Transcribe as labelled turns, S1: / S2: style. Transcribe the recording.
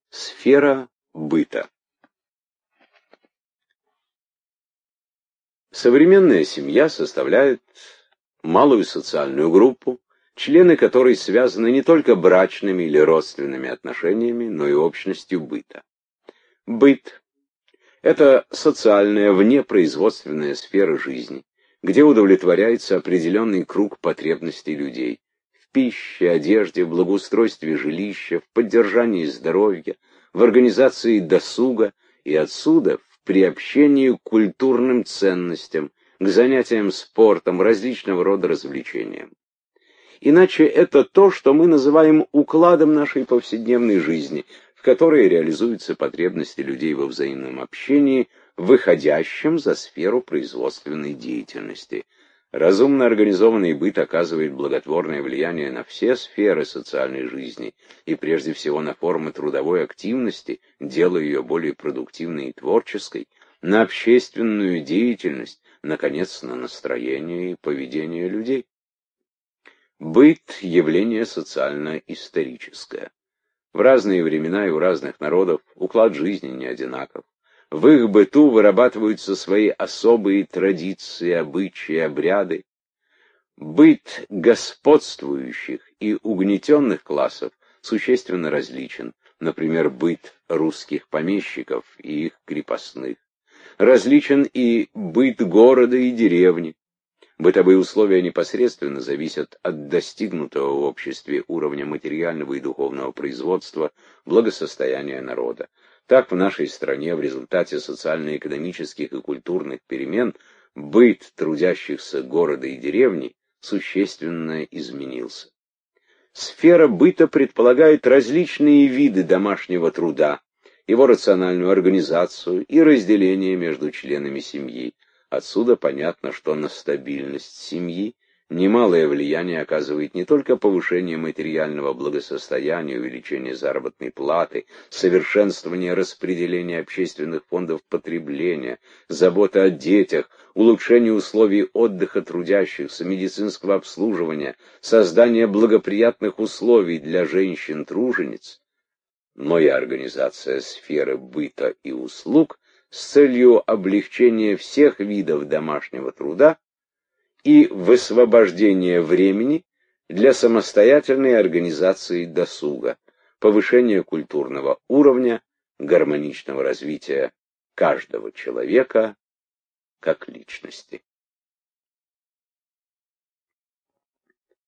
S1: Сфера быта. Современная семья составляет малую социальную группу, члены которой связаны не только брачными или родственными отношениями, но и общностью быта. Быт – это социальная внепроизводственная сфера жизни, где удовлетворяется определенный круг потребностей людей в пище, одежде, в благоустройстве жилища, в поддержании здоровья, в организации досуга и отсюда в приобщении к культурным ценностям, к занятиям спортом, различного рода развлечениям. Иначе это то, что мы называем укладом нашей повседневной жизни, в которой реализуются потребности людей во взаимном общении, выходящем за сферу производственной деятельности. Разумно организованный быт оказывает благотворное влияние на все сферы социальной жизни и прежде всего на формы трудовой активности, делая ее более продуктивной и творческой, на общественную деятельность, наконец, на настроение и поведение людей. Быт – явление социально-историческое. В разные времена и у разных народов уклад жизни не одинаков. В их быту вырабатываются свои особые традиции, обычаи, обряды. Быт господствующих и угнетенных классов существенно различен. Например, быт русских помещиков и их крепостных. Различен и быт города и деревни. Бытовые условия непосредственно зависят от достигнутого в обществе уровня материального и духовного производства, благосостояния народа. Так в нашей стране в результате социально-экономических и культурных перемен быт трудящихся города и деревни существенно изменился. Сфера быта предполагает различные виды домашнего труда, его рациональную организацию и разделение между членами семьи. Отсюда понятно, что на стабильность семьи немалое влияние оказывает не только повышение материального благосостояния, увеличение заработной платы, совершенствование распределения общественных фондов потребления, забота о детях, улучшение условий отдыха трудящихся, медицинского обслуживания, создание благоприятных условий для женщин-тружениц, но и организация сферы быта и услуг с целью облегчения всех видов домашнего труда и высвобождения времени для самостоятельной организации досуга, повышения культурного уровня, гармоничного развития каждого человека как личности.